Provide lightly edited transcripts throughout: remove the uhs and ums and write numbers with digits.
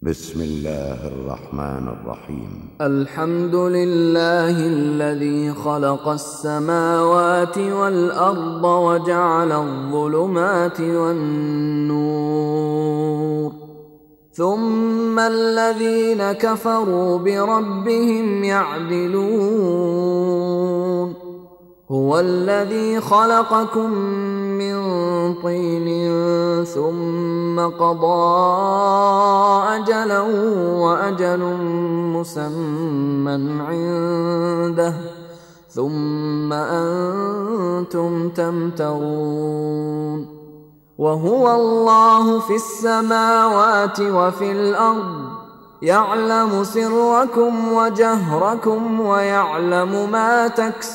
بسم الله الرحمن الرحيم. الحمد لله الذي خلق السماوات والأرض وجعل الظلمات والنور، ثم الذين كفروا بربهم يعدلون. هو الذي خلقكم من طين ثم قضى أجلا وأجل مسمى عنده ثم أنتم تمترون. وهو الله في السماوات وفي الأرض، يعلم سركم وجهركم ويعلم ما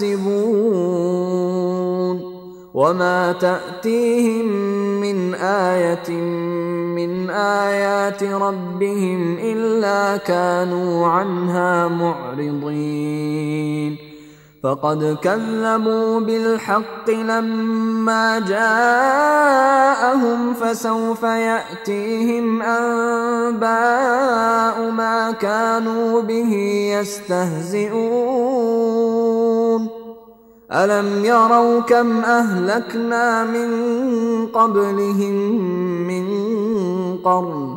تكسبون. وما تأتيهم من آية من آيات ربهم إلا كانوا عنها معرضين. فقد كذبوا بالحق لما جاءهم، فسوف يأتيهم أنباء ما كانوا به يستهزئون. ألم يروا كم أهلكنا من قبلهم من قرن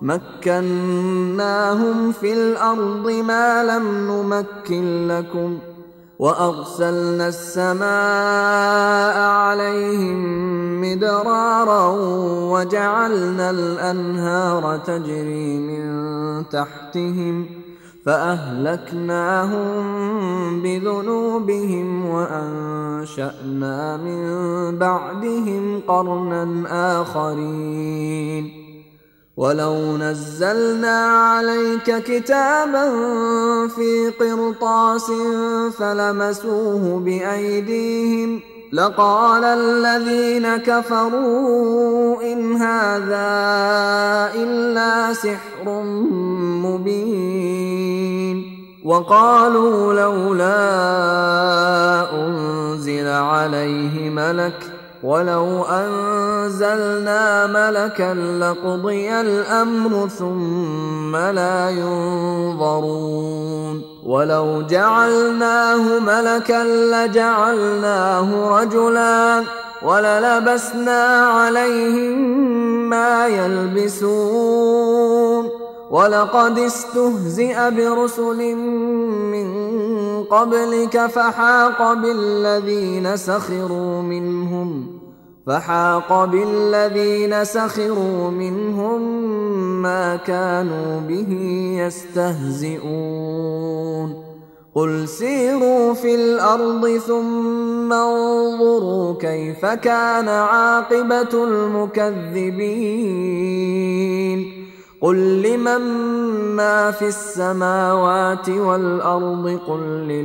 مكناهم في الأرض ما لم نمكن لكم، وأرسلنا السماء عليهم مدرارا وجعلنا الأنهار تجري من تحتهم فأهلكناهم بذنوبهم وأنشأنا من بعدهم قرنا آخرين. ولو نزلنا عليك كتابا في قرطاس فلمسوه بأيديهم لقال الذين كفروا إن هذا إلا سحر مبين. وقالوا لولا أنزل عليه ملك، ولو أنزلنا ملكا لقضي الأمر ثم لا ينظرون. ولو جعلناه ملكا لجعلناه رجلا وللبسنا عليهم ما يلبسون. ولقد استهزئ برسل من قبلك فحاق بالذين سخروا منهم ما كانوا به يستهزئون. قل سيروا في الأرض ثم انظروا كيف كان عاقبة المكذبين. قل لمن ما في السماوات والأرض قل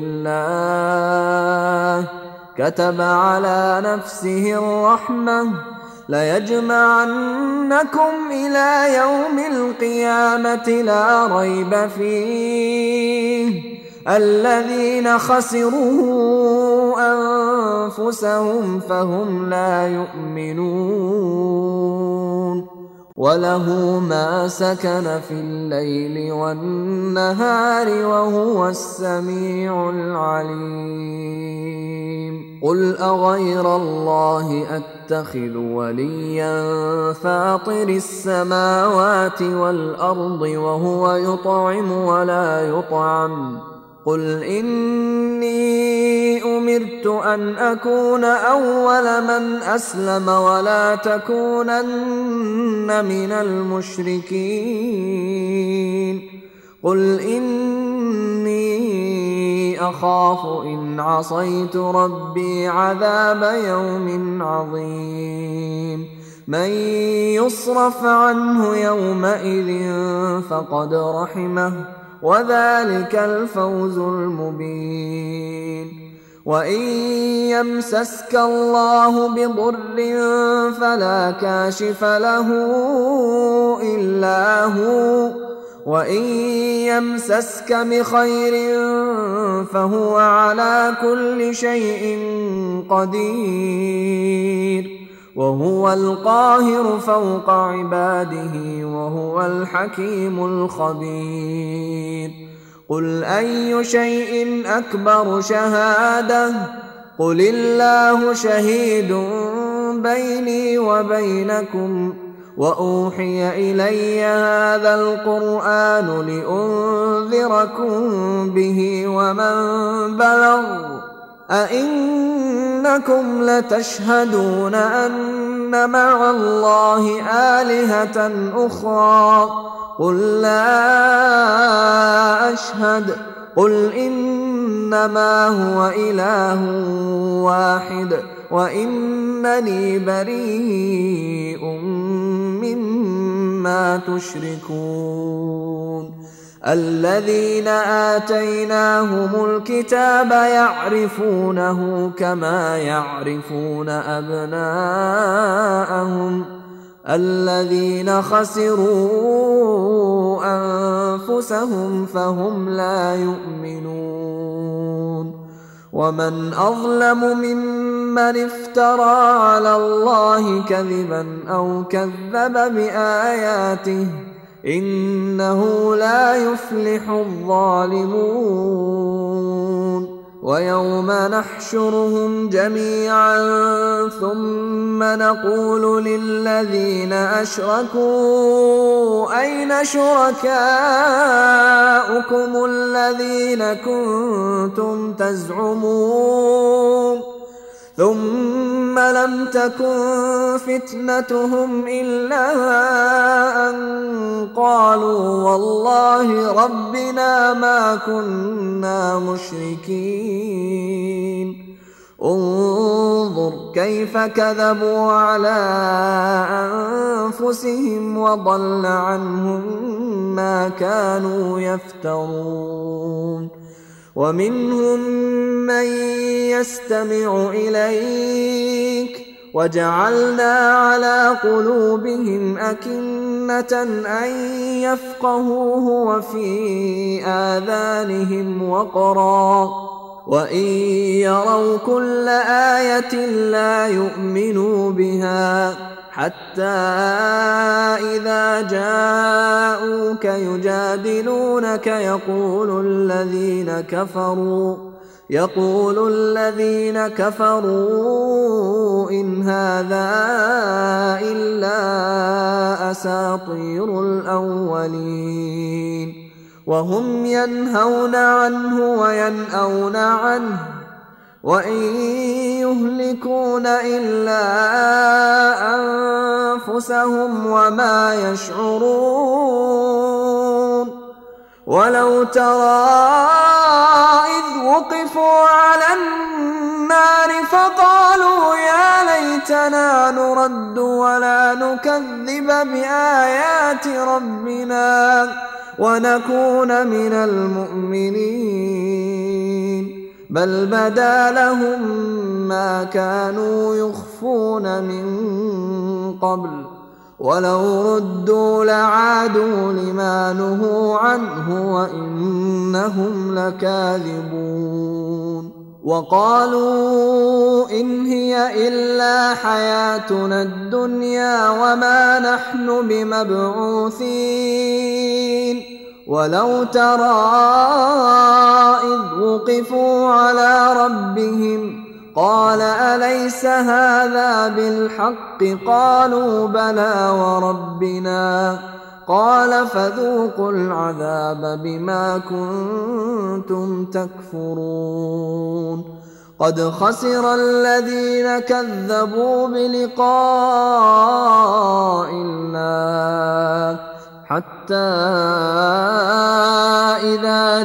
لله. كتب على نفسه الرحمة ليجمعنكم إلى يوم القيامة لا ريب فيه. الذين خسروا أنفسهم فهم لا يؤمنون. وله ما سكن في الليل والنهار وهو السميع العليم. قل أغير الله أتخذ وليا فاطر السماوات والأرض وهو يطعم ولا يطعم. قل إني أمرت أن أكون أول من أسلم ولا تكونن من المشركين. قل إني أخاف إن عصيت ربي عذاب يوم عظيم. من يصرف عنه يومئذ فقد رحمه وذلك الفوز المبين. وإن يمسسك الله بضر فلا كاشف له إلا هو، وإن يمسسك بخير فهو على كل شيء قدير. وهو القاهر فوق عباده وهو الحكيم الخبير. قل أي شيء أكبر شهادة؟ قل الله شهيد بيني وبينكم وأوحي إلي هذا القرآن لأنذركم به ومن بلغ أئنكم لتشهدون أن مع الله آلهة أخرى قل لا أشهد قل إنما هو إله واحد وإنني بريء مما تشركون. الذين آتيناهم الكتاب يعرفونه كما يعرفون أبناءهم الذين خسروا أنفسهم فهم لا يؤمنون. ومن أظلم ممن افترى على الله كذبا أو كذب بآياته إنه لا يفلح الظالمون. ويوم نحشرهم جميعا ثم نقول للذين أشركوا أين شركاؤكم الذين كنتم تزعمون ثم لم تكن فتنتهم إلا أن قالوا والله ربنا ما كنا مشركين. انظر كيف كذبوا على أنفسهم وضل عنهم ما كانوا يفترون. ومنهم من يستمع إليك وجعلنا على قلوبهم أكنة أن يفقهوه وفي آذانهم وقرا وإن يروا كل آية لا يؤمنوا بها حتى إذا جاءوك يجادلونك يقول الذين كفروا إن هذا إلا أساطير الأولين وهم ينهون عنه وينأون عنه وإن يهلكون إلا أنفسهم وما يشعرون. ولو ترى إذ وقفوا على النار فقالوا يا ليتنا نرد ولا نكذب بآيات ربنا ونكون من المؤمنين بل بدا لهم ما كانوا يخفون من قبل ولو ردوا لعادوا لما نهوا عنه وإنهم لكاذبون. وقالوا إن هي إلا حياتنا الدنيا وما نحن بمبعوثين. ولو ترى إذ وقفوا على ربهم قال أليس هذا بالحق قالوا بلى وربنا قال فذوقوا العذاب بما كنتم تكفرون. قد خسر الذين كذبوا بلقاء الله حتى إذا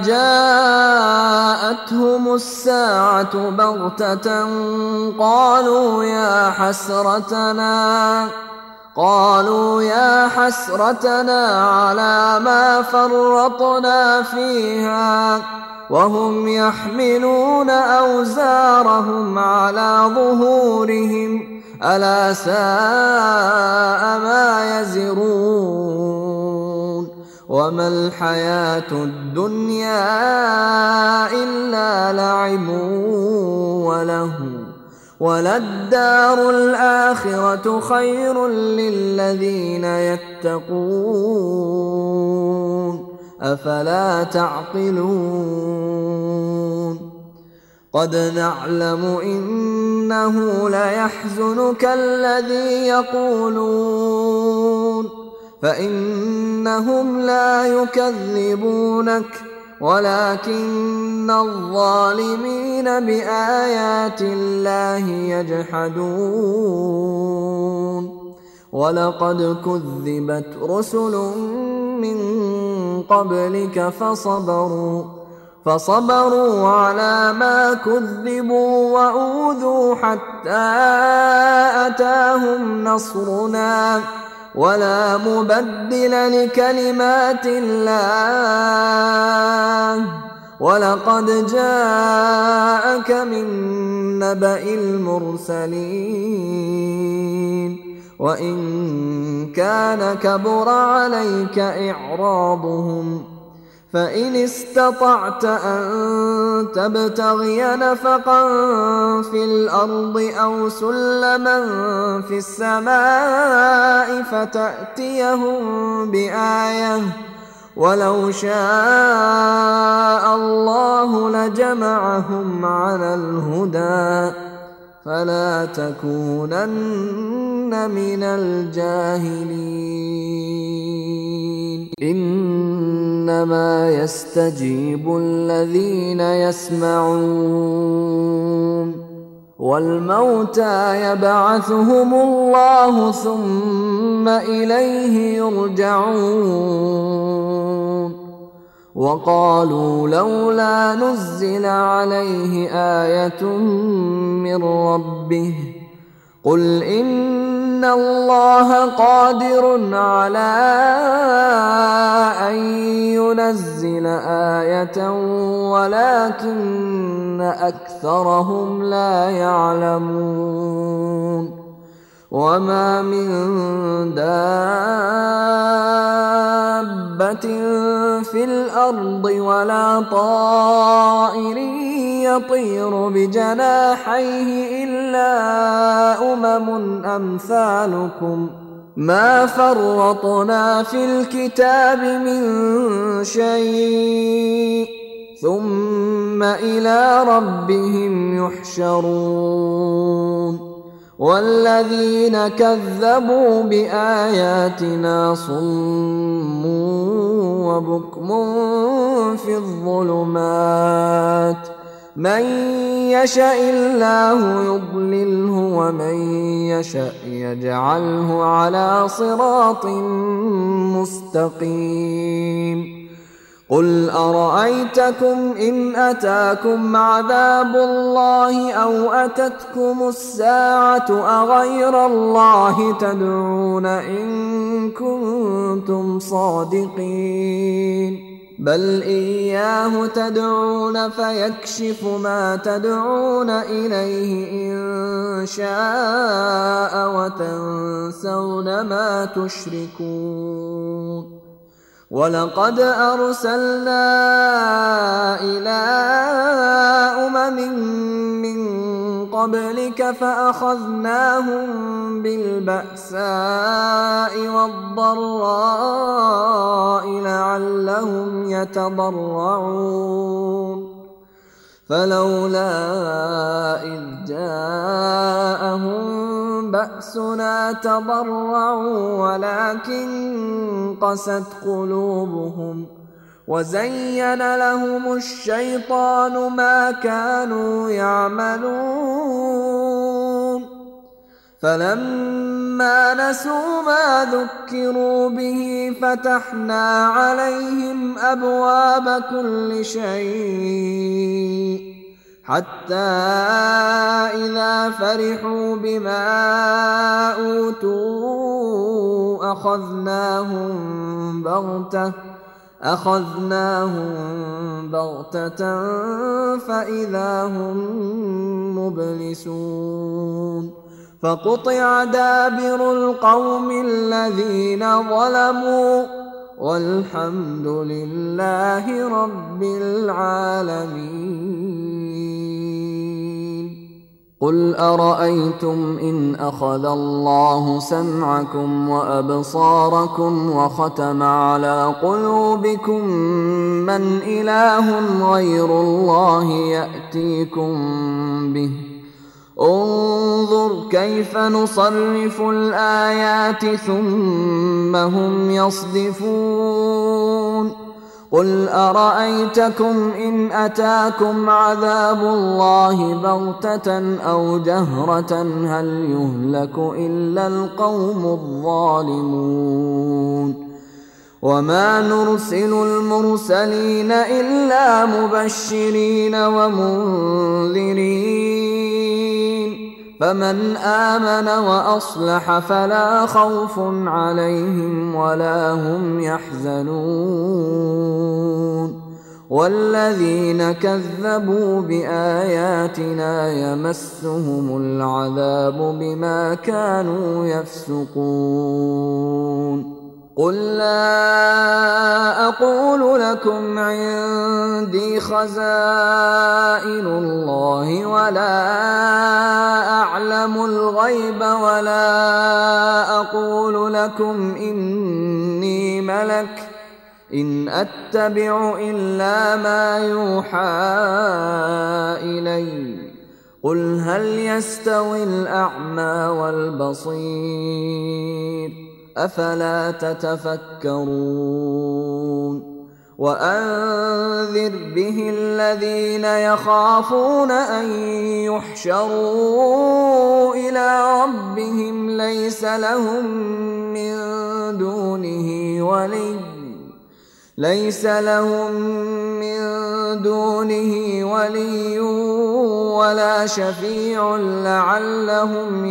جاءتهم الساعة بغتة قالوا يا حسرتنا على ما فرطنا فيها وهم يحملون أوزارهم على ظهورهم ألا ساء ما يزرون. وما الحياة الدنيا إلا لعب ولهو وللدار الآخرة خير للذين يتقون أفلا تعقلون قد نعلم إنه ليحزنك الذي يقولون فإنهم لا يكذبونك ولكن الظالمين بآيات الله يجحدون ولقد كذبت رسل من قبلك فصبروا على ما كذبوا وأوذوا حتى أتاهم نصرنا ولا مبدل لكلمات الله ولقد جاءك من نبأ المرسلين وإن كان كبر عليك إعراضهم فإن استطعت أن تبتغي نفقا في الأرض أو سلما في السماء فتأتيهم بآية ولو شاء الله لجمعهم على الهدى فلا تكونن من الجاهلين إنما يستجيب الذين يسمعون والموتى يبعثهم الله ثم إليه يرجعون وقالوا لولا نزل عليه آية من ربه قل إن الله قادر على أن ينزل آية ولكن أكثرهم لا يعلمون وما من دابة في الأرض ولا طائر يطير بجناحيه إلا أمم أمثالكم ما فرطنا في الكتاب من شيء ثم إلى ربهم يحشرون والذين كذبوا بآياتنا صم وبكم في الظلمات من يشاء الله يضلله ومن يشاء يجعله على صراط مستقيم قل أرأيتكم إن أتاكم عذاب الله أو أتتكم الساعة أغير الله تدعون إن كنتم صادقين بل إياه تدعون فيكشف ما تدعون إليه إن شاء وتنسون ما تشركون ولقد أرسلنا إلى أمم من قبلك فأخذناهم بالبأساء والضراء لعلهم يتضرعون فلولا إذ جاءهم بأسنا تضرعوا ولكن قست قلوبهم وزين لهم الشيطان ما كانوا يعملون فلما نسوا ما ذكروا به فتحنا عليهم أبواب كل شيء حتى إذا فرحوا بما أوتوا أخذناهم بغتة فإذا هم مبلسون فقطع دابر القوم الذين ظلموا والحمد لله رب العالمين قل أرأيتم إن أخذ الله سمعكم وأبصاركم وختم على قلوبكم من إله غير الله يأتيكم به انظر كيف نصرف الآيات ثم هم يصدفون قل أرأيتكم إن أتاكم عذاب الله بغتة أو جهرة هل يهلك إلا القوم الظالمون وما نرسل المرسلين إلا مبشرين ومنذرين فمن آمن وأصلح فلا خوف عليهم ولا هم يحزنون والذين كذبوا بآياتنا يمسهم العذاب بما كانوا يفسقون قل لا أقول لكم عندي خزائن الله ولا أعلم الغيب ولا أقول لكم إني ملك إن أتبع إلا ما يوحى إلي قل هل يستوي الأعمى والبصير أفلا تتفكرون وأنذر به الذين يخافون أن يحشروا إلى ربهم ليس لهم من دونه ولي ولا شفيع لعلهم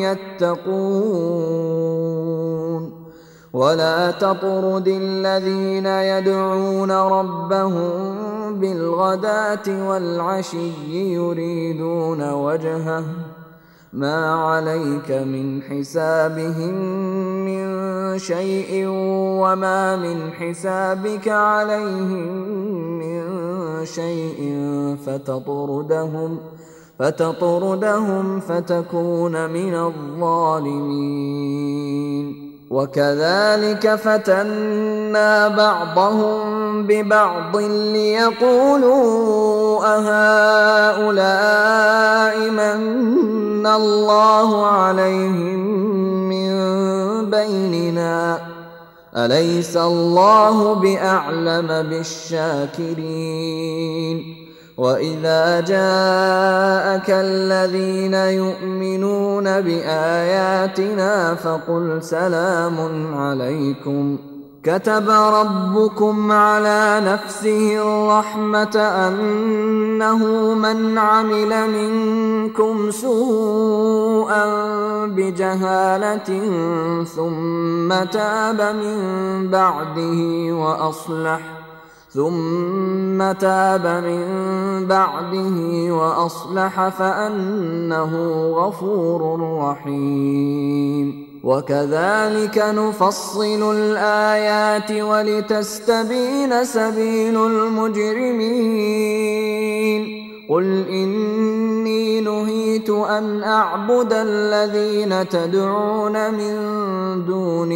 يتقون ولا تطرد الذين يدعون ربهم بالغداة والعشي يريدون وجهه ما عليك من حسابهم من شيء وما من حسابك عليهم من شيء فتطردهم فتكون من الظالمين وكذلك فتنا بعضهم ببعض ليقولوا أهؤلاء من الله عليهم من بيننا أليس الله بأعلم بالشاكرين وإذا جاءك الذين يؤمنون بآياتنا فقل سلام عليكم كتب ربكم على نفسه الرحمة أنه من عمل منكم سوءا بجهالة ثم تاب من بعده وأصلح فأنه غفور رحيم وكذلك نفصل الآيات ولتستبين سبيل المجرمين قل إني نهيت أن أعبد الذين تدعون من دون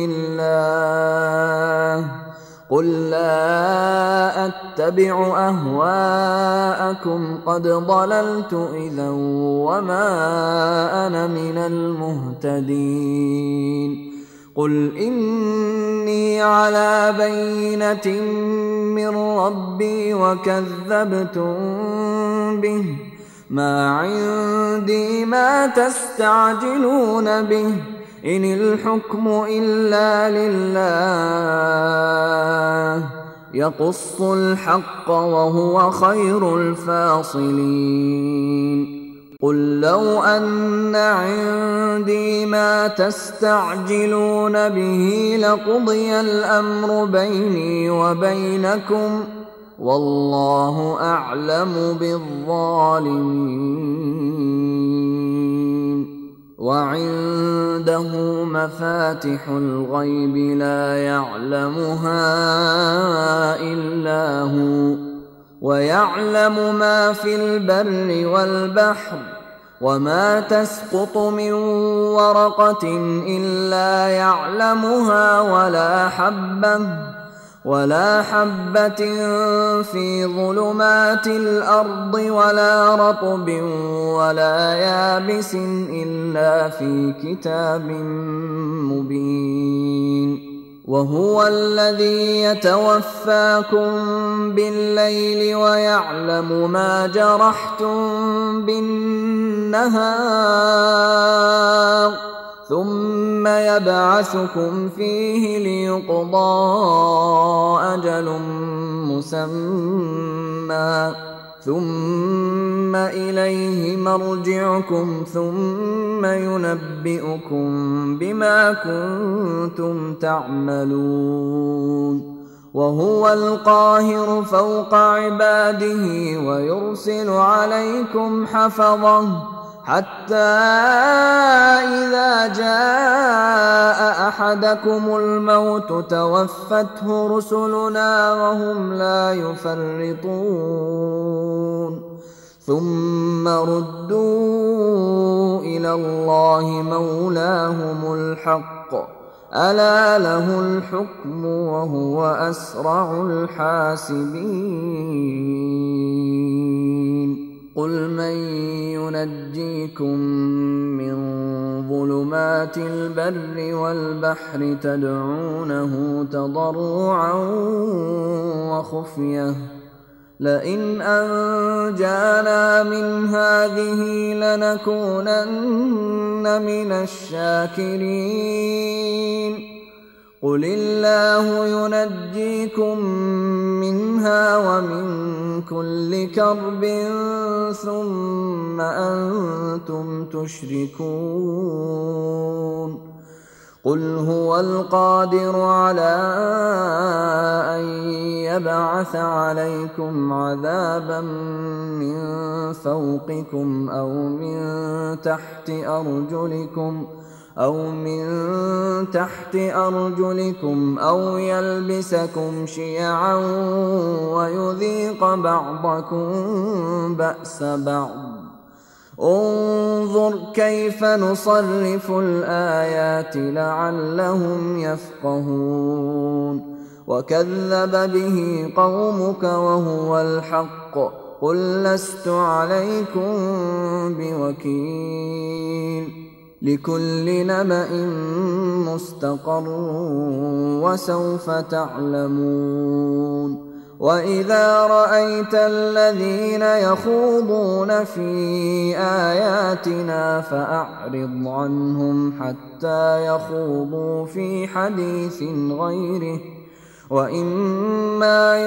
الله قل لا أتبع أهواءكم قد ضللت إذا وما أنا من المهتدين قل إني على بينة من ربي وكذبتم به ما عندي ما تستعجلون به إن الحكم إلا لله يقص الحق وهو خير الفاصلين قل لو أن عندي ما تستعجلون به لقضي الأمر بيني وبينكم والله أعلم بالظالمين وعنده مفاتح الغيب لا يعلمها إلا هو ويعلم ما في البر والبحر وما تسقط من ورقة إلا يعلمها ولا حبة في ظلمات الأرض ولا رطب ولا يابس إلا في كتاب مبين. وهو الذي يتوفاكم بالليل ويعلم ما جرحتم بالنهار ثم يبعثكم فيه ليقضى أجل مسمى ثم إليه مرجعكم ثم ينبئكم بما كنتم تعملون. وهو القاهر فوق عباده ويرسل عليكم حفظه حتى إذا جاء أحدكم الموت توفته رسلنا وهم لا يفرطون ثم ردوا إلى الله مولاهم الحق ألا له الحكم وهو أسرع الحاسبين. قل من ينجيكم من ظلمات البر والبحر تدعونه تضرعا وخفية لئن أنجانا من هذه لنكونن من الشاكرين. قل الله ينجيكم منها ومن كل كرب ثم أنتم تشركون. قل هو القادر على أن يبعث عليكم عذابا من فوقكم أو من تحت أرجلكم أو يلبسكم شيعا ويذيق بعضكم بأس بعض. انظر كيف نصرف الآيات لعلهم يفقهون. وكذب به قومك وهو الحق قل لست عليكم بوكيل. لكل نبأ مستقر وسوف تعلمون. وإذا رأيت الذين يخوضون في آياتنا فأعرض عنهم حتى يخوضوا في حديث غيره وإما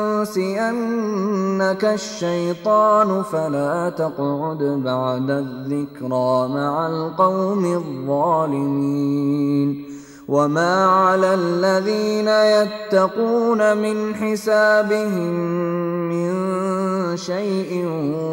ينسينك الشيطان فلا تقعد بعد الذكرى مع القوم الظالمين. وما على الذين يتقون من حسابهم من شيء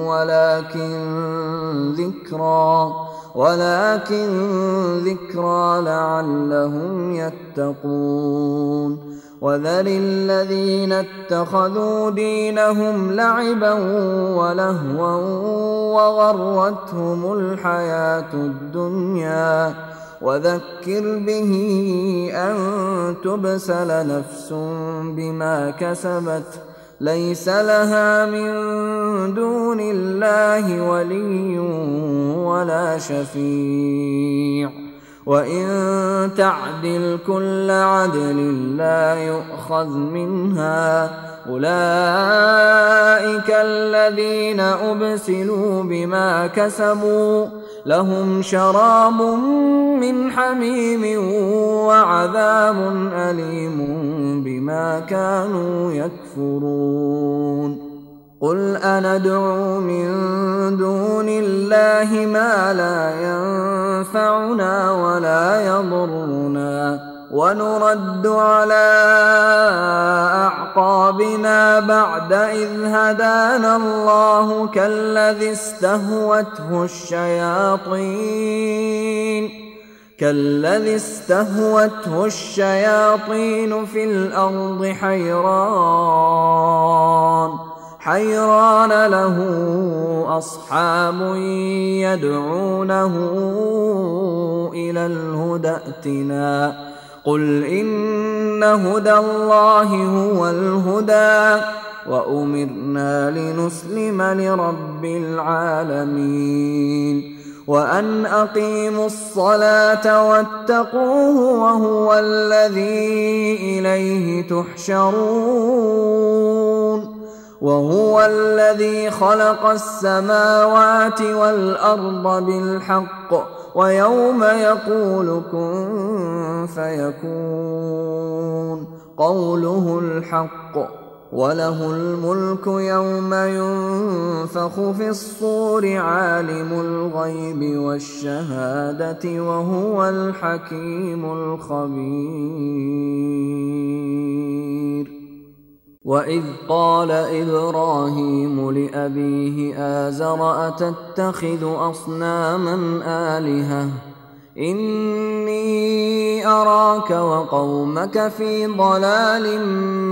ولكن ذكرى لعلهم يتقون. وذر الذين اتخذوا دينهم لعبا ولهوا وغرتهم الحياة الدنيا وذكر به أن تبسل نفس بما كسبت ليس لها من دون الله ولي ولا شفيع وإن تعدل كل عدل لا يؤخذ منها أولئك الذين أبسلوا بما كسبوا لهم شراب من حميم وعذاب أليم بما كانوا يكفرون. قل أندعو من دون الله ما لا ينفعنا ولا يضرنا ونرد على أعقابنا بعد إذ هدانا الله كالذي استهوته الشياطين في الأرض حيران له أصحاب يدعونه إلى الهدى ائتنا قل إن هدى الله هو الهدى وأمرنا لنسلم لرب العالمين وأن أقيموا الصلاة واتقوه وهو الذي إليه تحشرون وهو الذي خلق السماوات والأرض بالحق ويوم يقول كن فيكون قوله الحق وله الملك يوم ينفخ في الصور عالم الغيب والشهادة وهو الحكيم الخبير وإذ قال إبراهيم لأبيه آزر أتتخذ أصناما آلهة إني أراك وقومك في ضلال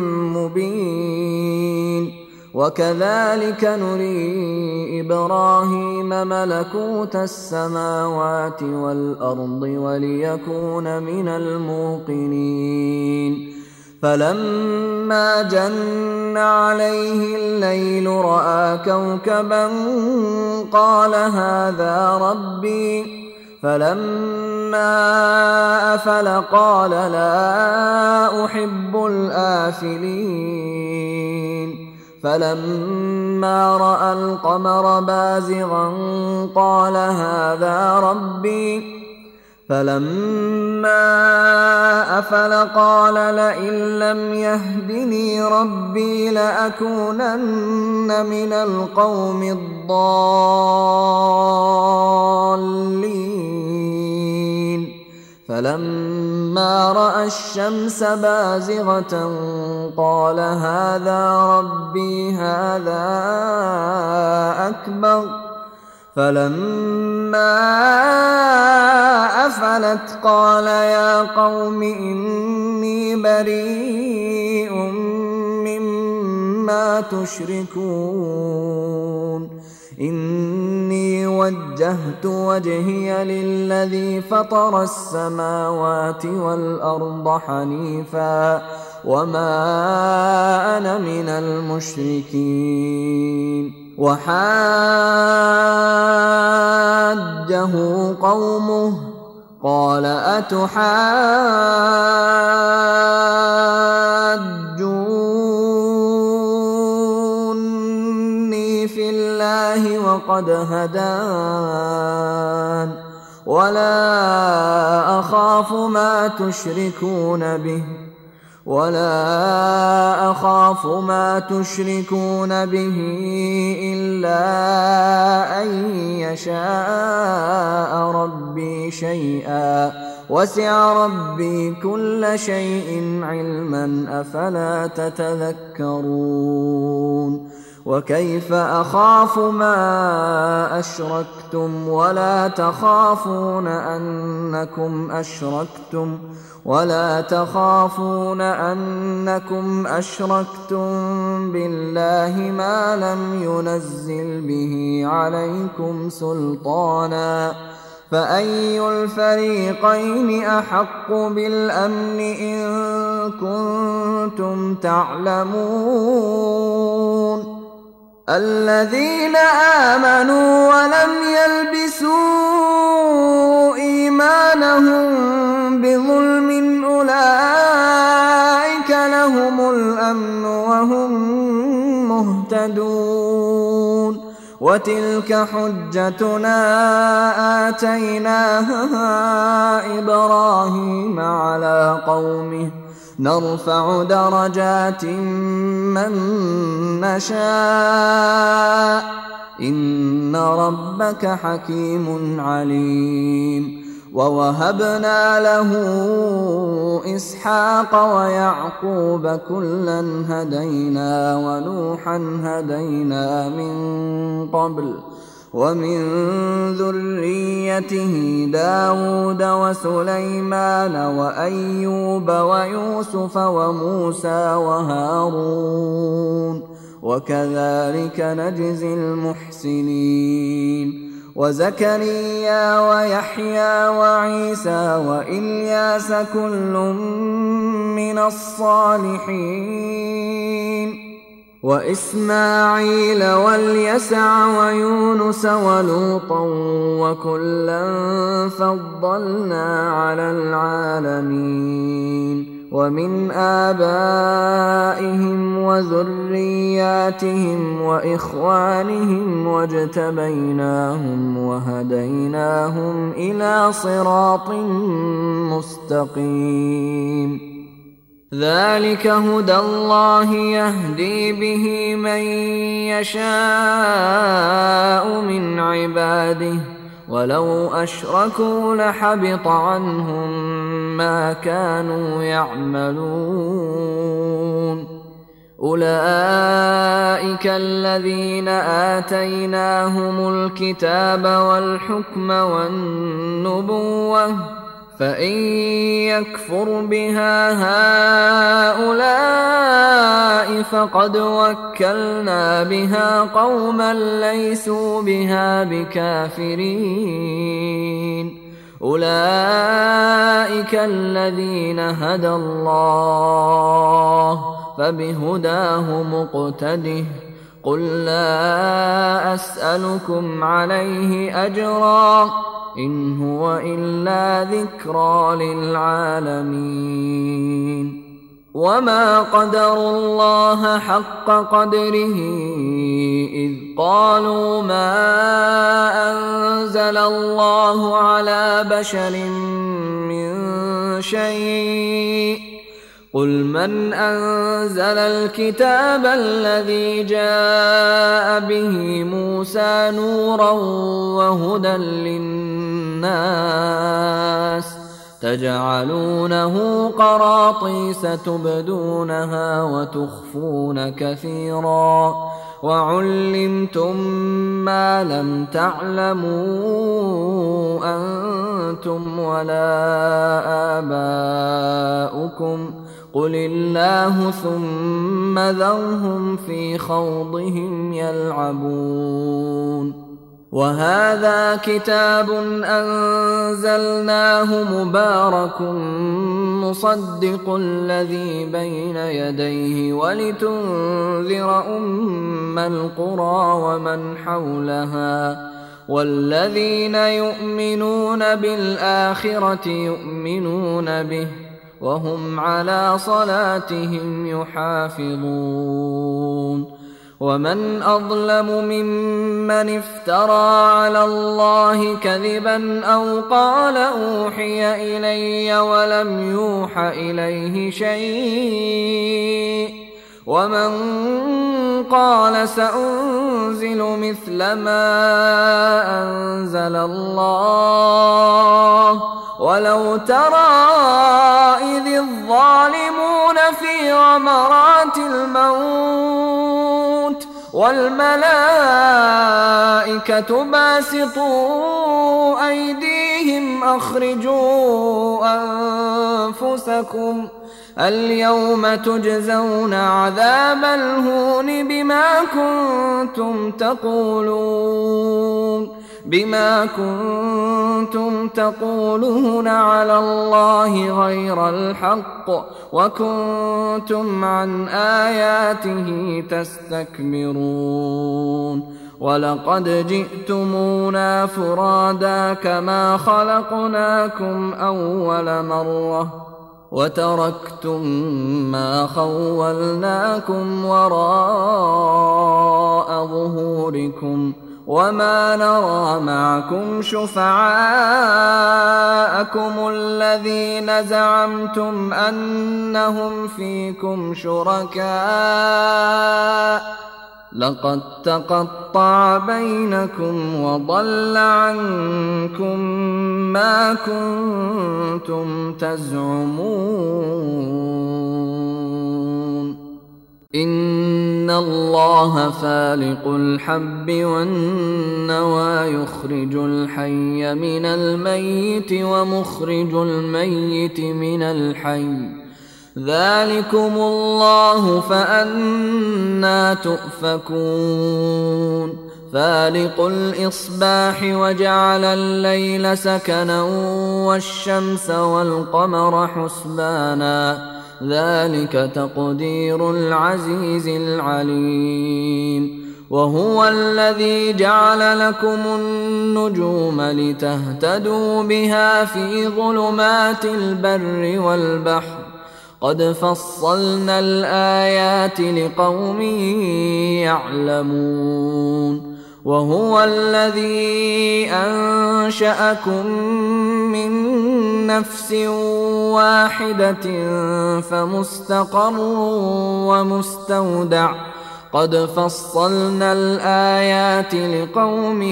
مبين وكذلك نري إبراهيم ملكوت السماوات والأرض وليكون من الموقنين فلما جن عليه الليل رأى كوكبا قال هذا ربي فلما أفل قال لا أحب الآفلين فلما رأى القمر بازغا قال هذا ربي فلما أفل قال لئن لم يهدني ربي لأكونن من القوم الضالين فلما رأى الشمس بازغة قال هذا ربي هذا أكبر فلما أفلت قال يا قوم إني بريء مما تشركون إني وجهت وجهي للذي فطر السماوات والأرض حنيفا وما أنا من المشركين وحاجه قومه قال أتحاجوني في الله وقد هدان ولا أخاف ما تشركون به إلا أن يشاء ربي شيئا وسع ربي كل شيء علما أفلا تتذكرون وكيف أخاف ما أشركتم ولا تخافون أنكم أشركتم بالله ما لم ينزل به عليكم سلطانا فأي الفريقين أحق بالأمن إن كنتم تعلمون الذين آمنوا ولم يلبسوا إيمانهم بظلم أولئك لهم الأمن وهم مهتدون وتلك حجتنا آتيناها إبراهيم على قومه نرفع درجات من نشاء إن ربك حكيم عليم ووهبنا له إسحاق ويعقوب كلا هدينا ونوحا هدينا من قبل ومن ذريته داود وسليمان وأيوب ويوسف وموسى وهارون وكذلك نجزي المحسنين. وزكريا ويحيى وعيسى وإلياس كل من الصالحين، وإسماعيل واليسع ويونس ولوطا وكلا فضلنا على العالمين. ومن آبائهم وذرياتهم وإخوانهم واجتبيناهم وهديناهم إلى صراط مستقيم. ذلك هدى الله يهدي به من يشاء من عباده، ولو أشركوا لحبط عنهم ما كانوا يعملون. أولئك الذين آتيناهم الكتاب والحكم والنبوة، فإن يكفر بها هؤلاء فقد وكلنا بها قوما ليسوا بها بكافرين. أولئك الذين هدى الله، فبهداه مقتده. قل لا أسألكم عليه أجرا، إن هو إلا ذكرى للعالمين. وما قدروا الله حق قدره إذ قالوا ما أنزل الله على بشر من شيء. قل من أنزل الكتاب الذي جاء به موسى نورا وهدى للناس، تجعلونه قراطيس تبدونها وتخفون كثيرا، وعلمتم ما لم تعلموا أنتم ولا آباؤكم، قل الله ثم ذرهم في خوضهم يلعبون. وهذا كتاب أنزلناه مبارك مصدق الذي بين يديه ولتنذر أم القرى ومن حولها، والذين يؤمنون بالآخرة يؤمنون به، وهم على صلاتهم يحافظون. ومن أظلم ممن افترى على الله كذبا أو قال أوحي إلي ولم يوح إليه شيء، ومن قال سأنزل مثل ما أنزل الله. ولو ترى إذ الظالمون في غمرات الموت والملائكة باسطوا أيديهم أخرجوا أنفسكم اليوم تجزون عذاب الهون بما كنتم تقولون على الله غير الحق، وكنتم عن آياته تستكبرون. ولقد جئتمونا فرادا كما خلقناكم أول مرة، وتركتم ما خولناكم وراء ظهوركم، وما نرى معكم شفعاءكم الذين زعمتم أنهم فيكم شركاء، لقد تقطع بينكم وضل عنكم ما كنتم تزعمون. إن الله فالق الحب والنوى، يخرج الحي من الميت ومخرج الميت من الحي، ذلكم الله فأنى تؤفكون فالق الإصباح وجعل الليل سكنا والشمس والقمر حسبانا ذلك تقدير العزيز العليم وهو الذي جعل لكم النجوم لتهتدوا بها في ظلمات البر والبحر قد فصلنا الآيات لقوم يعلمون وهو الذي أنشأكم من نفس واحدة فمستقر ومستودع قد فصلنا الآيات لقوم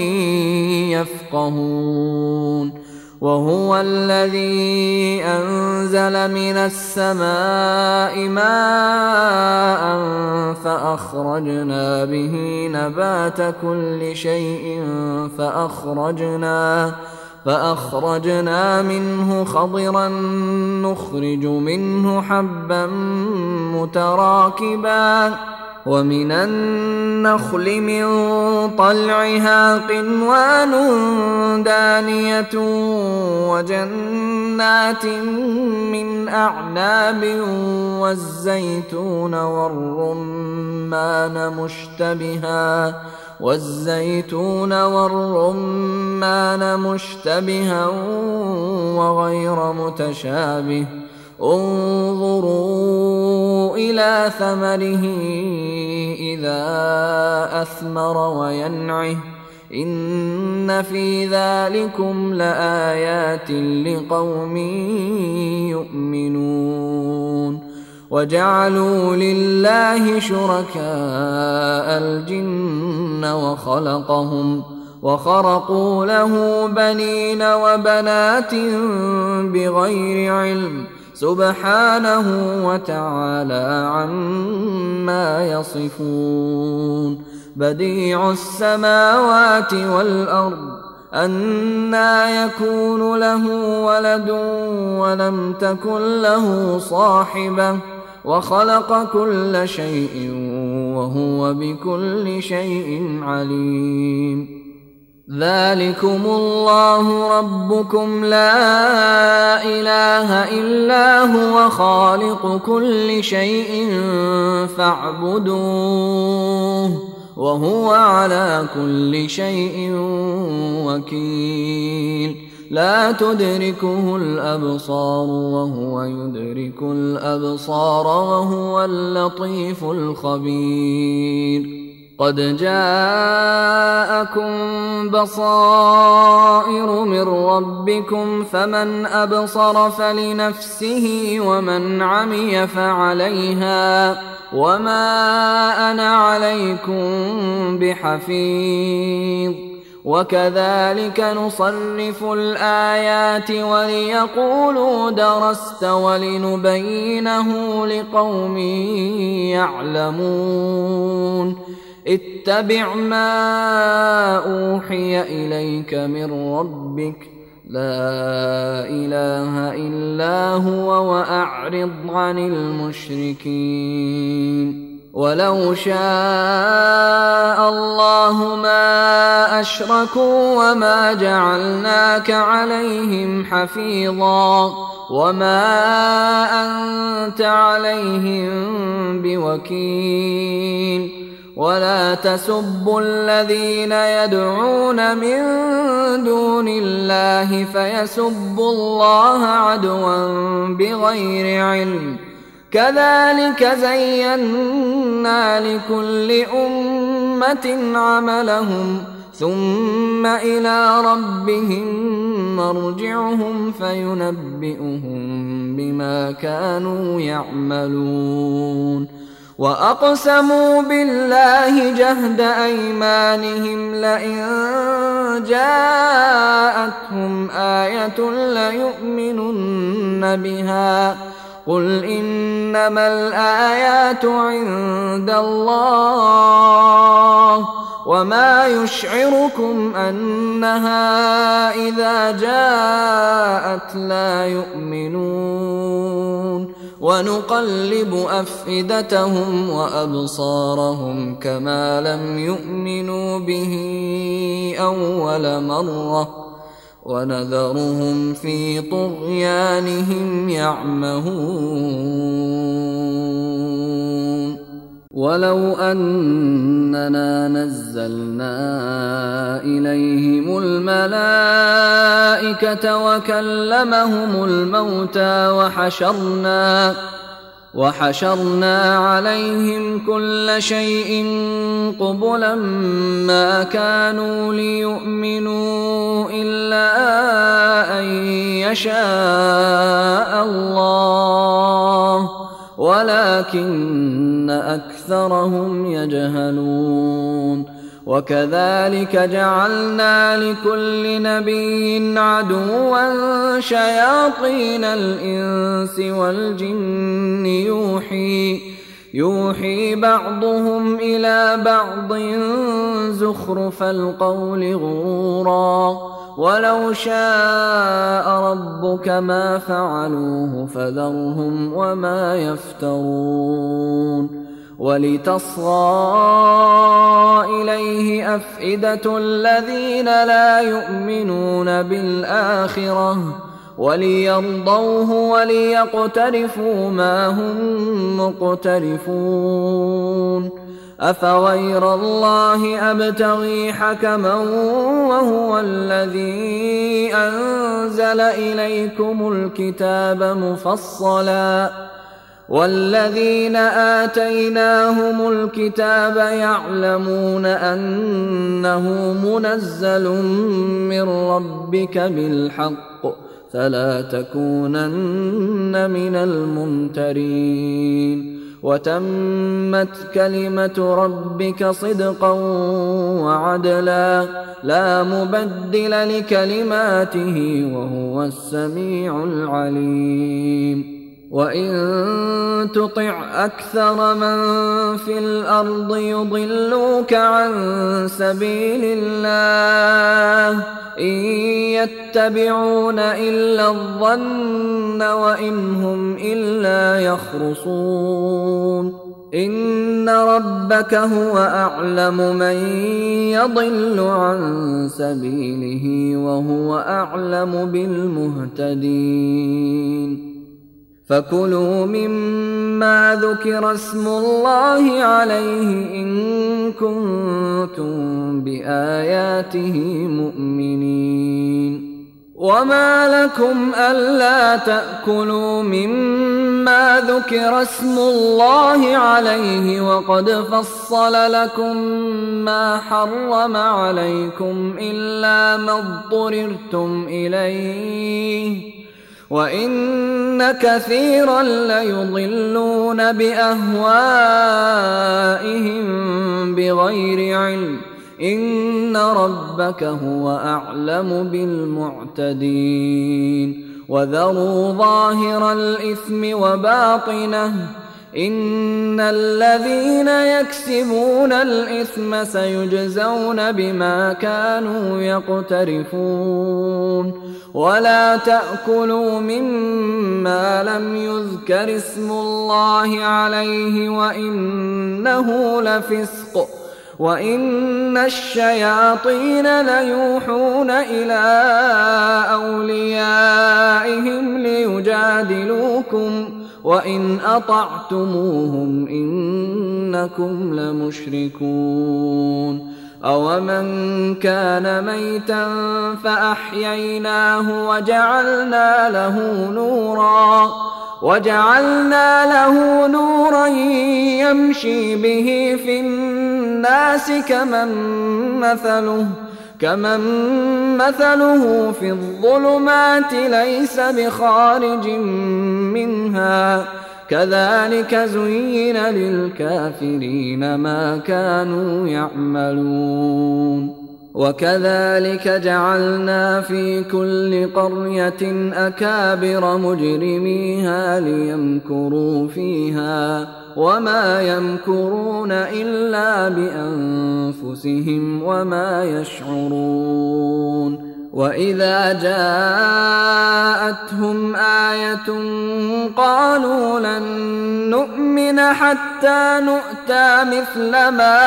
يفقهون وهو الذي أنزل من السماء ماء فأخرجنا به نبات كل شيء فأخرجنا منه خضرا نخرج منه حبا متراكبا ومن النخل من طلعها قنوان دانية وجنات من أعناب والزيتون والرمان مشتبها وغير متشابه انظروا إلى ثمره إذا أثمر وينعه إن في ذلكم لآيات لقوم يؤمنون وجعلوا لله شركاء الجن وخرقوا له بنين وبنات بغير علم سبحانه وتعالى عما يصفون بديع السماوات والأرض أنى يكون له ولد ولم تكن له صاحبة وخلق كل شيء وهو بكل شيء عليم ذلكم الله ربكم لا إله إلا هو خالق كل شيء فاعبدوه وهو على كل شيء وكيل لا تدركه الأبصار وهو يدرك الأبصار وهو اللطيف الخبير قد جاءكم بصائر من ربكم فمن أبصر فلنفسه ومن عمي فعليها وما أنا عليكم بحفيظ وكذلك نصرف الآيات وليقولوا درست ولنبينه لقوم يعلمون اتبع ما أوحي إليك من ربك لا إله إلا هو وأعرض عن المشركين ولو شاء الله ما أشركوا وما جعلناك عليهم حفيظا وما أنت عليهم بوكيل ولا تسبوا الذين يدعون من دون الله فيسبوا الله عدوا بغير علم كذلك زينا لكل أمة عملهم ثم إلى ربهم مرجعهم فينبئهم بما كانوا يعملون وأقسموا بالله جهد أيمانهم لئن جاءتهم آية ليؤمنن بها قل إنما الآيات عند الله وما يشعركم أنها إذا جاءت لا يؤمنون ونقلب أفئدتهم وأبصارهم كما لم يؤمنوا به أول مرة ونذرهم في طغيانهم يعمهون ولو أننا نزلنا إليهم الملائكة وكلمهم الموتى وحشرنا عليهم كل شيء قبلا ما كانوا ليؤمنوا إلا أن يشاء الله ولكن أكثرهم يجهلون وكذلك جعلنا لكل نبي عدوا شياطين الإنس والجن يوحي بعضهم إلى بعض زخرف القول غرورا ولو شاء ربك ما فعلوه فذرهم وما يفترون ولتصغى إليه أفئدة الذين لا يؤمنون بالآخرة وليرضوه وليقترفوا ما هم مقترفون أفغير الله أبتغي حكما وهو الذي أنزل إليكم الكتاب مفصلا والذين آتيناهم الكتاب يعلمون أنه منزل من ربك بالحق فلا تكونن من الممترين وتمت كلمة ربك صدقا وعدلا لا مبدل لكلماته وهو السميع العليم وإن تطع أكثر من في الأرض يضلوك عن سبيل الله إن يتبعون إلا الظن وإن هم إلا يخرصون إن ربك هو أعلم من يضل عن سبيله وهو أعلم بالمهتدين فكلوا مما ذكر اسم الله عليه إن كنتم بآياته مؤمنين وما لكم ألا تأكلوا مما ذكر اسم الله عليه وقد فصل لكم ما حرم عليكم إلا ما اضطررتم إليه وإن كثيرا ليضلون بأهوائهم بغير علم إن ربك هو أعلم بالمعتدين وذروا ظاهر الإثم وباطنه إن الذين يكسبون الإثم سيجزون بما كانوا يقترفون ولا تأكلوا مما لم يذكر اسم الله عليه وإنه لفسق وإن الشياطين ليوحون إلى أوليائهم ليجادلوكم وإن أطعتموهم إنكم لمشركون أومن كان ميتا فأحييناه وجعلنا له نورا يمشي به في الناس كمن مثله في الظلمات ليس بخارج منها كذلك زين للكافرين ما كانوا يعملون وكذلك جعلنا في كل قرية أكابر مجرميها ليمكروا فيها وما يمكرون إلا بأنفسهم وما يشعرون وإذا جاءتهم آية قالوا لن نؤمن حتى نؤتى مثل ما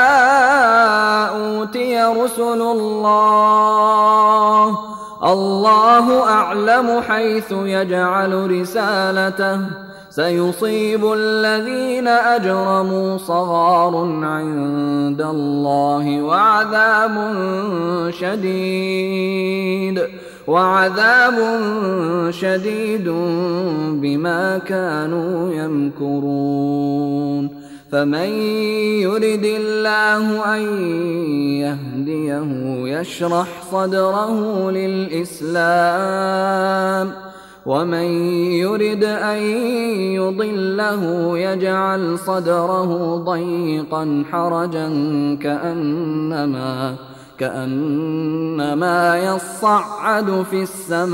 أوتي رسل الله، الله أعلم حيث يجعل رسالته، سيصيب الذين أجرموا صغار عند الله وعذاب شديد بما كانوا يمكرون. فمن يرد الله أن يهديه يشرح صدره للإسلام، ومن يرد أن يضله يجعل صدره ضيقا حرجا كأنما يصعد في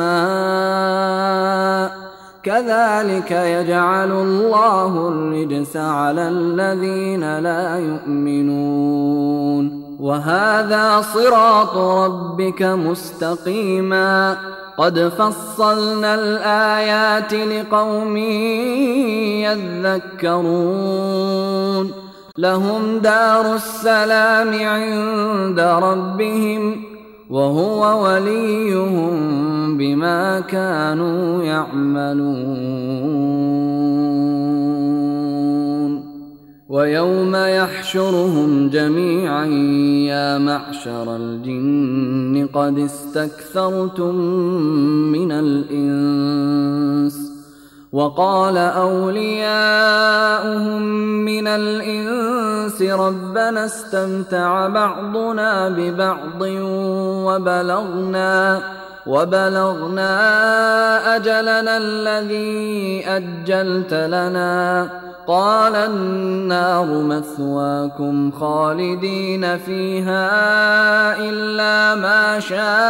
السماء، كذلك يجعل الله الرجس على الذين لا يؤمنون. وهذا صراط ربك مستقيما، قد فصلنا الآيات لقوم يذكرون. لهم دار السلام عند ربهم، وهو وليهم بما كانوا يعملون. ويوم يحشرهم جميعا يا معشر الجن قد استكثرتم من الإنس، وقال أولياؤهم من الإنس ربنا استمتع بعضنا ببعض وبلغنا أجلنا الذي أجلت لنا، قال النار مثواكم خالدين فيها إلا ما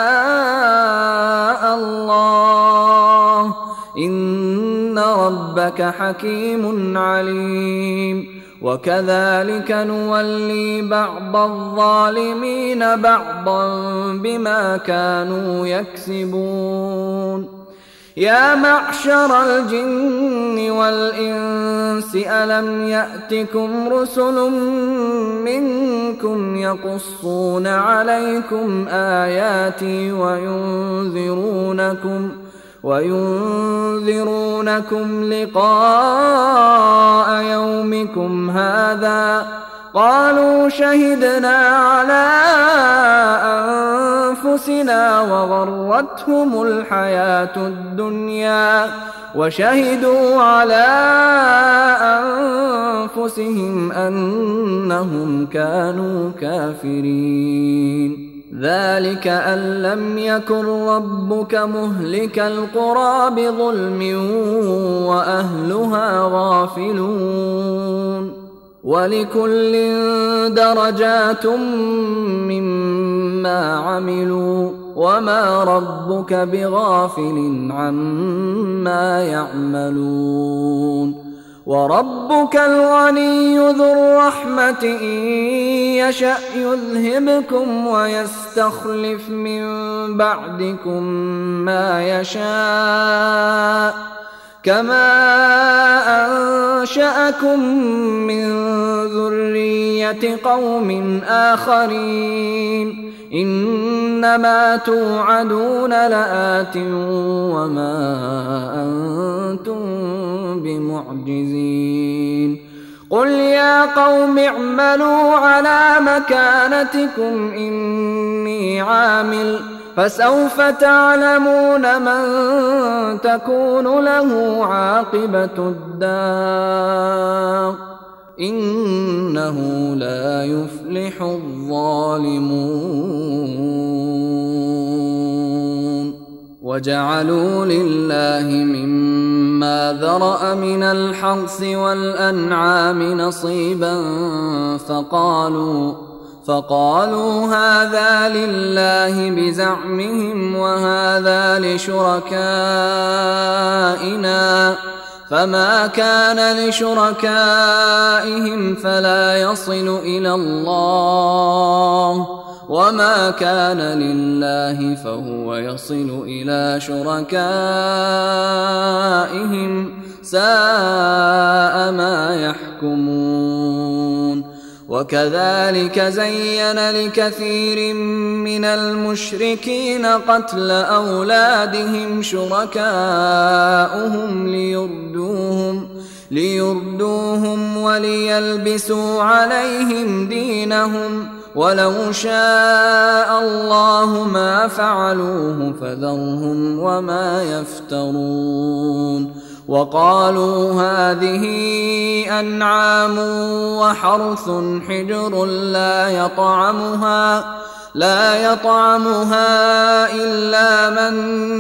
شاء الله، إن ربك حكيم عليم. وكذلك نولي بعض الظالمين بعضا بما كانوا يكسبون. يا معشر الجن والإنس ألم يأتكم رسل منكم يقصون عليكم آياتي وينذرونكم لقاء يومكم هذا؟ قالوا شهدنا على أنفسنا وغرتهم الحياة الدنيا وشهدوا على أنفسهم أنهم كانوا كافرين. ذلك أن لم يكن ربك مهلك القرى بظلم وأهلها غافلون. ولكل درجات مما عملوا وما ربك بغافل عما يعملون. وربك الغني ذو الرحمة إن يشأ يذهبكم ويستخلف من بعدكم ما يشاء كما أنشأكم من ذرية قوم آخرين. إنما توعدون لآت وما أنتم بمعجزين. قل يا قوم اعملوا على مكانتكم إني عامل فسوف تعلمون من تكون له عاقبة الدار إنه لا يفلح الظالمون. وجعلوا لله مما ذرأ من الحرث والأنعام نصيبا فقالوا هذا لله بزعمهم وهذا لشركائنا، فما كان لشركائهم فلا يصل إلى الله وما كان لله فهو يصل إلى شركائهم ساء ما يحكمون وكذلك زين لكثير من المشركين قتل أولادهم شركاؤهم ليردوهم وليلبسوا عليهم دينهم ولو شاء الله ما فعلوه فذرهم وما يفترون وقالوا هذه أنعام وحرث حجر لا يطعمها إلا من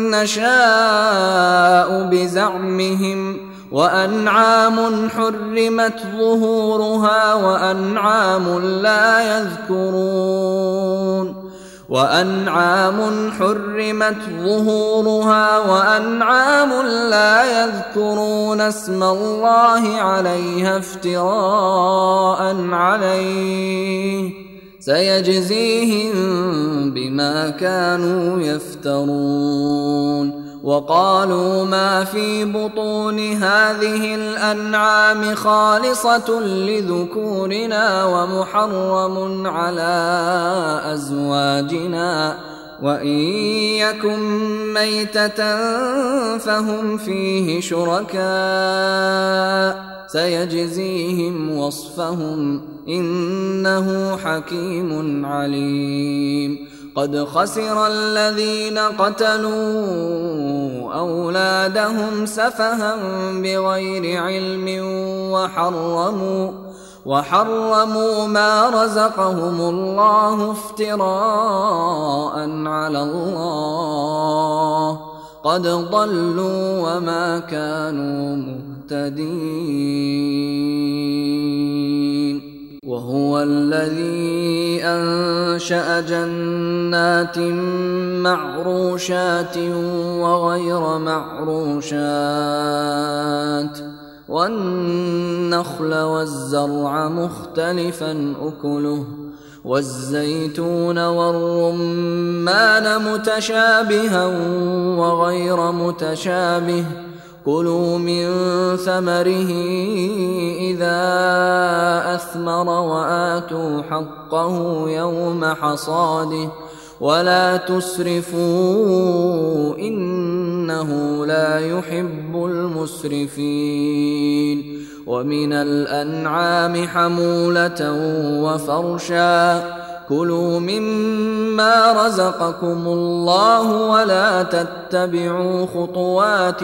نشاء بزعمهم وأنعام حرمت ظهورها وأنعام لا يذكرون اسم الله عليها افتراء عليه سيجزيهم بما كانوا يفترون وقالوا ما في بطون هذه الأنعام خالصة لذكورنا ومحرم على أزواجنا وإن يكن ميتة فهم فيه شركاء سيجزيهم وصفهم إنه حكيم عليم قد خسر الذين قتلوا أولادهم سفها بغير علم وحرموا ما رزقهم الله افتراء على الله قد ضلوا وما كانوا مهتدين وهو الذي أنشأ جنات معروشات وغير معروشات والنخل والزرع مختلفا أكله والزيتون والرمان متشابها وغير متشابه كلوا من ثمره إذا أثمر وآتوا حقه يوم حصاده ولا تسرفوا إنه لا يحب المسرفين ومن الأنعام حمولة وفرشا كلوا مما رزقكم الله ولا تتبعوا خطوات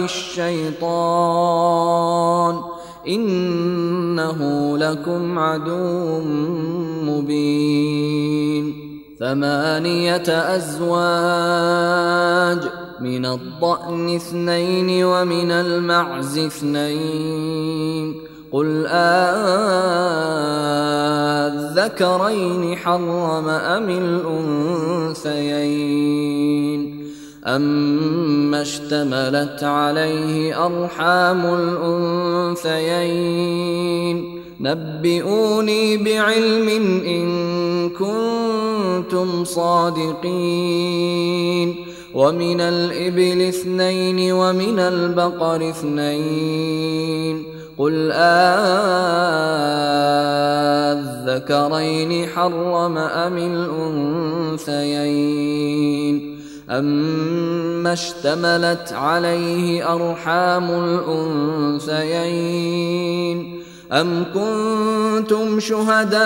الشيطان إنه لكم عدو مبين 8 أزواج من الضأن 2 ومن المعز 2 قل الذكرين حرم أم الأنثيين أما اشتملت عليه أرحام الأنثيين نبئوني بعلم إن كنتم صادقين ومن الإبل 2 ومن البقر 2 قل الذكرين حرم أم الأنثيين أما اشتملت عليه أرحام الأنثيين أم كنتم شهداء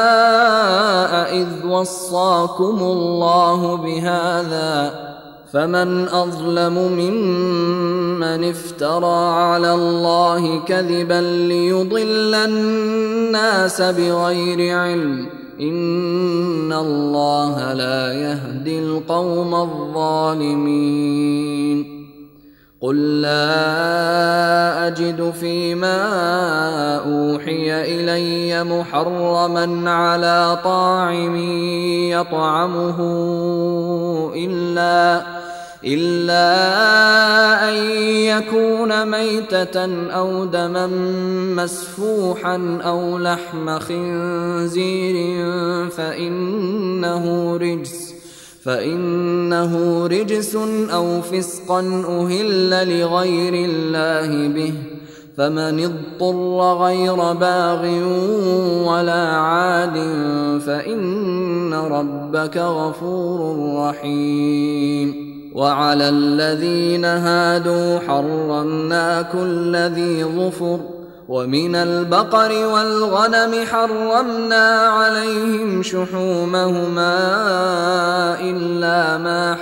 إذ وصاكم الله بهذا فمن أظلم ممن افترى على الله كذبا ليضل الناس بغير علم إن الله لا يهدي القوم الظالمين قل لا أجد فيما أوحي إلي محرما على طاعم يطعمه إلا أن يكون ميتة أو دما مسفوحا أو لحم خنزير فإنه رجس أو فسقا أهل لغير الله به، فمن اضطر غير باغ ولا عاد فإن ربك غفور رحيم. وعلى الذين هادوا حرمنا كل ذي ظفر، ومن البقر والغنم حرمنا عليهم شحومهما إلا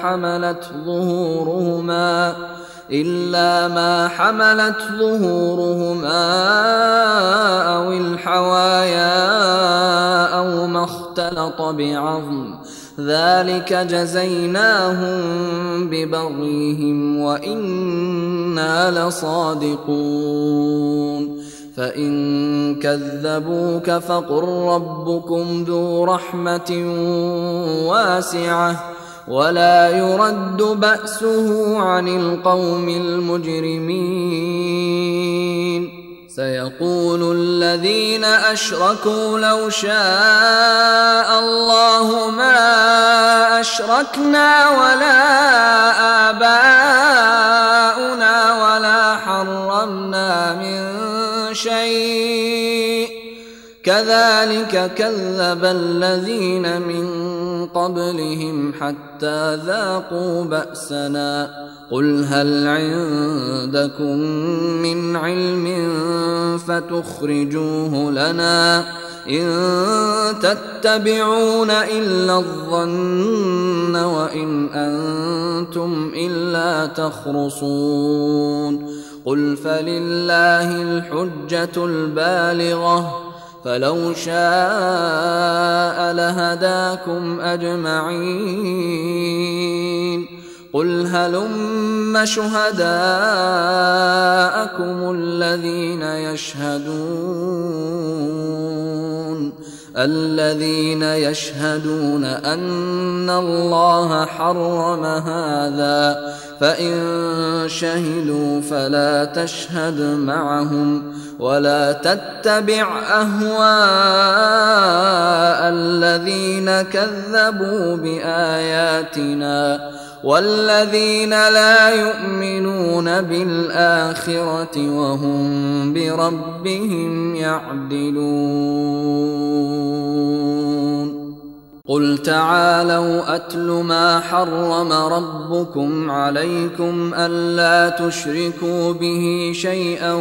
ما حملت ظهورهما أو الحوايا أو ما اختلط بعظم، ذلك جزيناهم ببغيهم وإنا لصادقون. فإن كذبوك فقل ربكم ذو رحمة واسعة ولا يرد بأسه عن القوم المجرمين. سيقول الذين أشركوا لو شاء الله ما أشركنا ولا آباؤنا ولا حرمنا من شيء، كذلك كذب الذين من قبلهم حتى ذاقوا بأسنا. قل هل عندكم من علم فتخرجوه لنا؟ إن تتبعون إلا الظن وإن أنتم إلا تخرصون. قل فلله الحجة البالغة، فلو شاء لهداكم أجمعين. قل هلم شهداءكم الذين يشهدون أن الله حرم هذا، فإن شهدوا فلا تشهد معهم ولا تتبع أهواء الذين كذبوا بآياتنا والذين لا يؤمنون بالآخرة وهم بربهم يعدلون. قل تعالوا أتل ما حرم ربكم عليكم ألا تشركوا به شيئا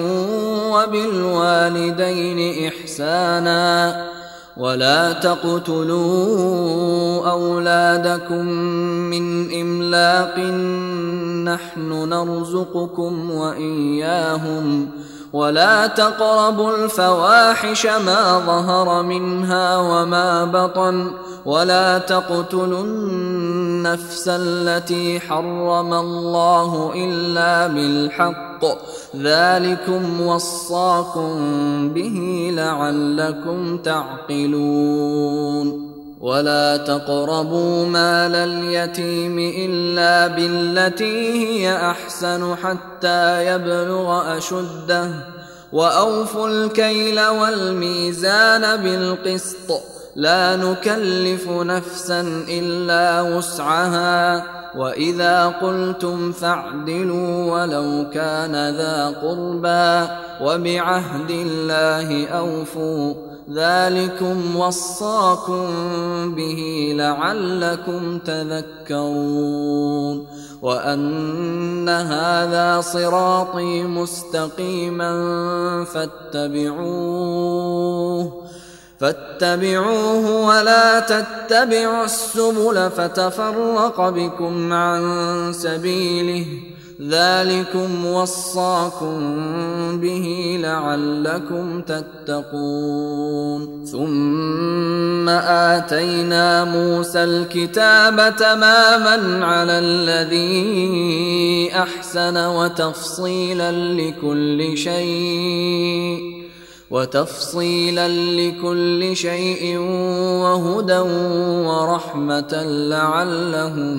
وبالوالدين إحسانا ولا تقتلوا أولادكم من إملاق نحن نرزقكم وإياهم ولا تقربوا الفواحش ما ظهر منها وما بطن ولا تقتلوا النفس التي حرم الله إلا بالحق ذلكم وصاكم به لعلكم تعقلون. ولا تقربوا مال اليتيم إلا بالتي هي أحسن حتى يبلغ أشده وأوفوا الكيل والميزان بالقسط لا نكلف نفسا إلا وسعها وإذا قلتم فاعدلوا ولو كان ذا قربى وبعهد الله أوفوا ذلكم وصاكم به لعلكم تذكرون. وأن هذا صراطي مستقيما فاتبعوه ولا تتبعوا السبل فتفرق بكم عن سبيله ذلكم وصاكم به لعلكم تتقون. ثم آتينا موسى الكتاب تماما على الذي أحسن وتفصيلا لكل شيء وتفصيلا لكل شيء وهدى ورحمة لعلهم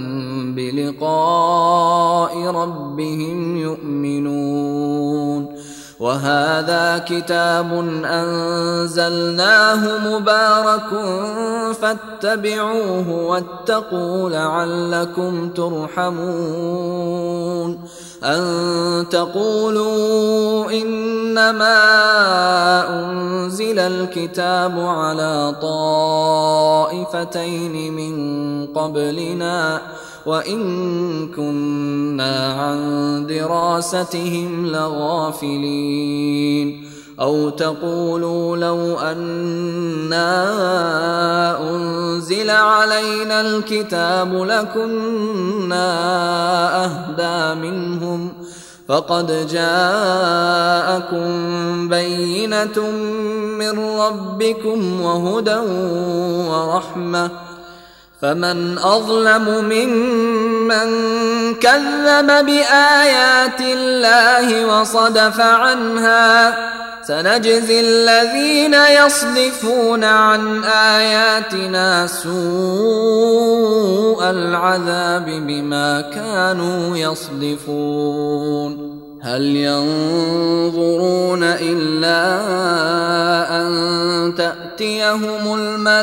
بلقاء ربهم يؤمنون. وهذا كتاب أنزلناه مبارك فاتبعوه واتقوا لعلكم ترحمون. أن تقولوا إنما أنزل الكتاب على طائفتين من قبلنا وإن كنا عن دراستهم لغافلين. أو تقولوا لو أنا أنزل علينا الكتاب لكنا أهدى منهم فقد جاءكم بينة من ربكم وهدى ورحمة فمن أظلم ممن كذب بآيات الله وصدف عنها سنجزي الذين يصدفون عن آياتنا سوء العذاب بما كانوا يصدفون. هل ينظرون إلا أن تأتيهم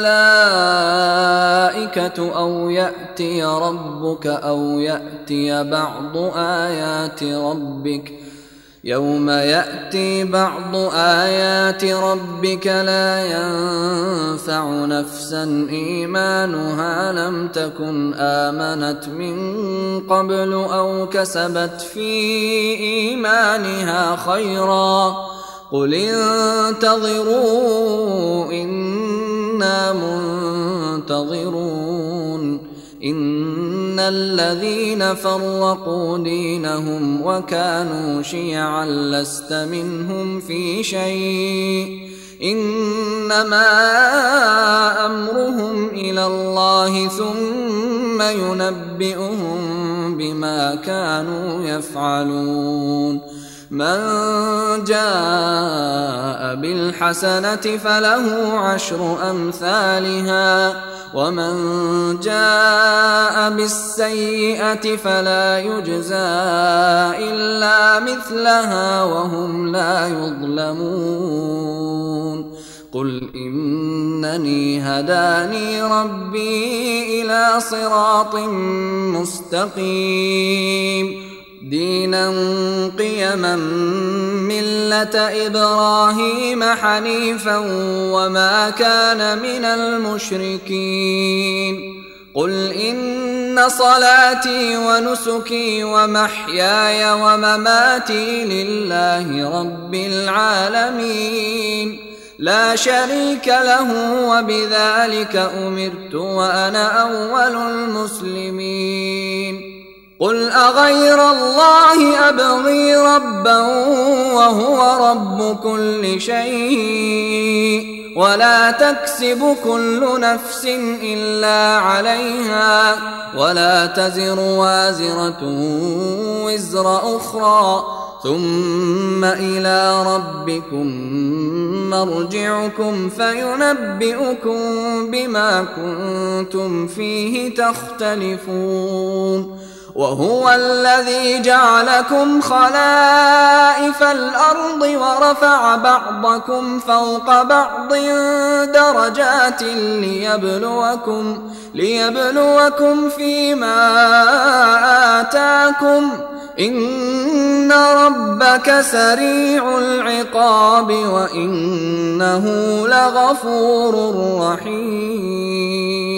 الملائكة أو يأتي ربك أو يأتي بعض آيات ربك يوم يأتي بعض آيات ربك لا ينفع نفسا إيمانها لم تكن آمنت من قبل أو كسبت في إيمانها خيرا قل انتظروا إنا منتظرون. إن الذين فرقوا دينهم وكانوا شيعا لست منهم في شيء إنما أمرهم إلى الله ثم ينبئهم بما كانوا يفعلون. من جاء بالحسنة فله 10 أمثالها ومن جاء بالسيئة فلا يجزى إلا مثلها وهم لا يظلمون. قل إنني هداني ربي إلى صراط مستقيم دينا قيما ملة إبراهيم حنيفا وما كان من المشركين. قل إن صلاتي ونسكي ومحياي ومماتي لله رب العالمين لا شريك له وبذلك أمرت وأنا أول المسلمين. قل أغير الله أبغي ربا وهو رب كل شيء ولا تكسب كل نفس إلا عليها ولا تزر وازرة وزر أخرى ثم إلى ربكم مرجعكم فينبئكم بما كنتم فيه تختلفون. وهو الذي جعلكم خلائف الأرض ورفع بعضكم فوق بعض درجات ليبلوكم فيما آتاكم إن ربك سريع العقاب وإنه لغفور رحيم.